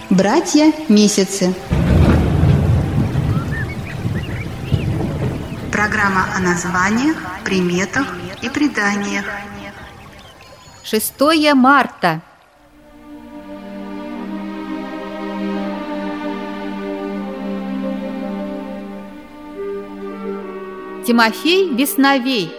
Братья-месяцы. Программа о названиях, приметах и преданиях. 6 марта. Тимофей Весновей.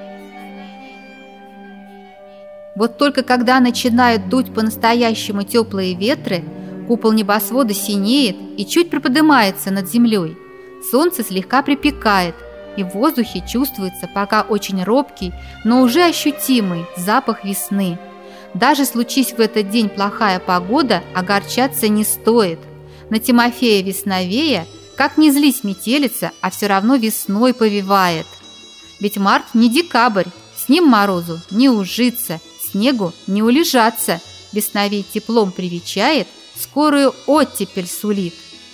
Вот только когда начинают дуть по-настоящему теплые ветры, купол небосвода синеет и чуть приподнимается над землей. Солнце слегка припекает, и в воздухе чувствуется пока очень робкий, но уже ощутимый запах весны. Даже случись в этот день плохая погода, огорчаться не стоит. На Тимофея Весновея, как ни злись метелица, а все равно весной повевает. Ведь март не декабрь, с ним морозу не ужиться, снегу не улежаться. Весновей теплом привечает, скорую оттепель сулит.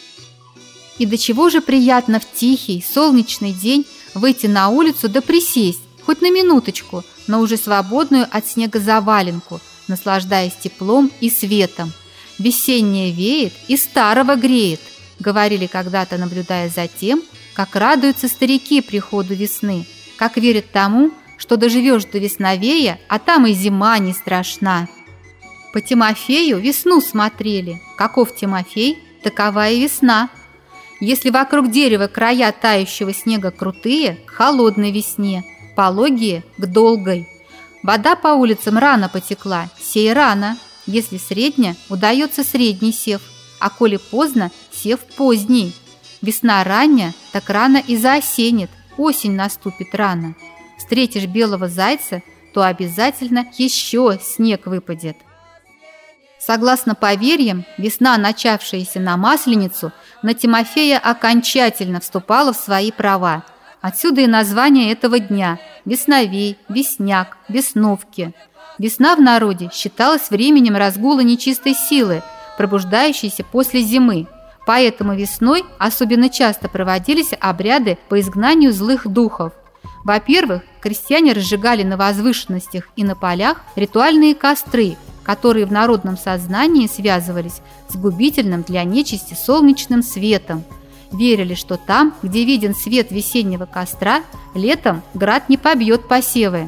И до чего же приятно в тихий, солнечный день выйти на улицу да присесть, хоть на минуточку, но уже свободную от снега заваленку, наслаждаясь теплом и светом. Весеннее веет и старого греет, говорили когда-то, наблюдая за тем, как радуются старики приходу весны, как верят тому, что доживешь до Весновея, а там и зима не страшна. По Тимофею весну смотрели. Каков Тимофей, такова и весна. Если вокруг дерева края тающего снега крутые, к холодной весне, пологие – к долгой. Вода по улицам рано потекла, сей рано. Если средняя, удается средний сев, а коли поздно – сев поздний. Весна ранняя, так рано и заосенит, осень наступит рано. Встретишь белого зайца, то обязательно еще снег выпадет. Согласно поверьям, весна, начавшаяся на Масленицу, на Тимофея окончательно вступала в свои права. Отсюда и название этого дня – Весновей, Весняк, Весновки. Весна в народе считалась временем разгула нечистой силы, пробуждающейся после зимы. Поэтому весной особенно часто проводились обряды по изгнанию злых духов. Во-первых, крестьяне разжигали на возвышенностях и на полях ритуальные костры, которые в народном сознании связывались с губительным для нечисти солнечным светом. Верили, что там, где виден свет весеннего костра, летом град не побьет посевы.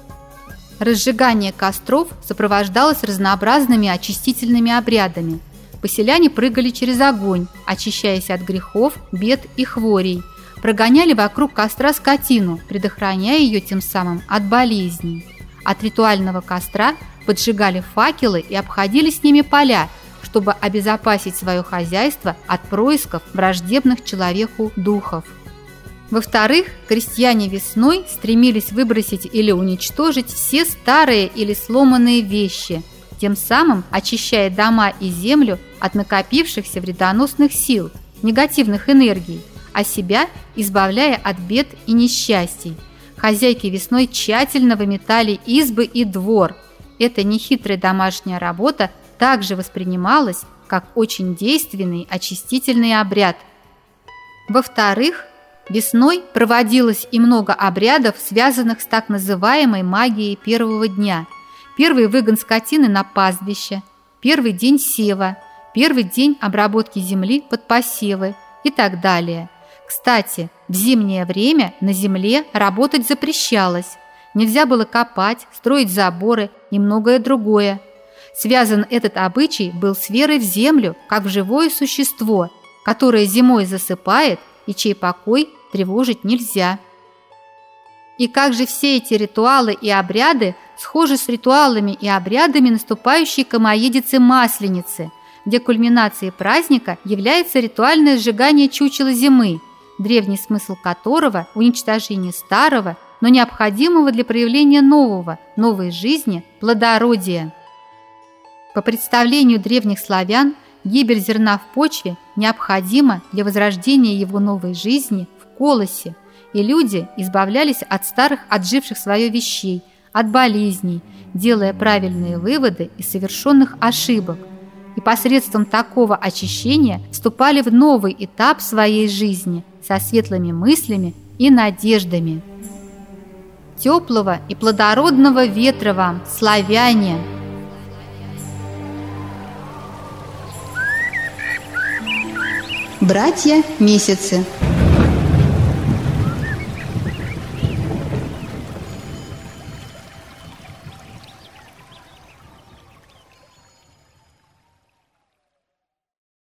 Разжигание костров сопровождалось разнообразными очистительными обрядами. Поселяне прыгали через огонь, очищаясь от грехов, бед и хворей, прогоняли вокруг костра скотину, предохраняя ее тем самым от болезней. От ритуального костра поджигали факелы и обходили с ними поля, чтобы обезопасить свое хозяйство от происков враждебных человеку духов. Во-вторых, крестьяне весной стремились выбросить или уничтожить все старые или сломанные вещи, тем самым очищая дома и землю от накопившихся вредоносных сил, негативных энергий, а себя избавляя от бед и несчастий. Хозяйки весной тщательно выметали избы и двор. Эта нехитрая домашняя работа также воспринималась как очень действенный очистительный обряд. Во-вторых, весной проводилось и много обрядов, связанных с так называемой магией первого дня. Первый выгон скотины на пастбище, первый день сева, первый день обработки земли под посевы и так далее. Кстати, в зимнее время на земле работать запрещалось. Нельзя было копать, строить заборы и многое другое. Связан этот обычай был с верой в землю, как в живое существо, которое зимой засыпает и чей покой тревожить нельзя. И как же все эти ритуалы и обряды схожи с ритуалами и обрядами наступающей Комоедицы Масленицы, где кульминацией праздника является ритуальное сжигание чучела зимы, древний смысл которого – уничтожение старого, но необходимого для проявления нового, новой жизни, плодородия. По представлению древних славян, гибель зерна в почве необходима для возрождения его новой жизни в колосе, и люди избавлялись от старых, отживших свое вещей, от болезней, делая правильные выводы из совершенных ошибок, и посредством такого очищения вступали в новый этап своей жизни со светлыми мыслями и надеждами. Теплого и плодородного ветра вам, славяне! Братья-месяцы.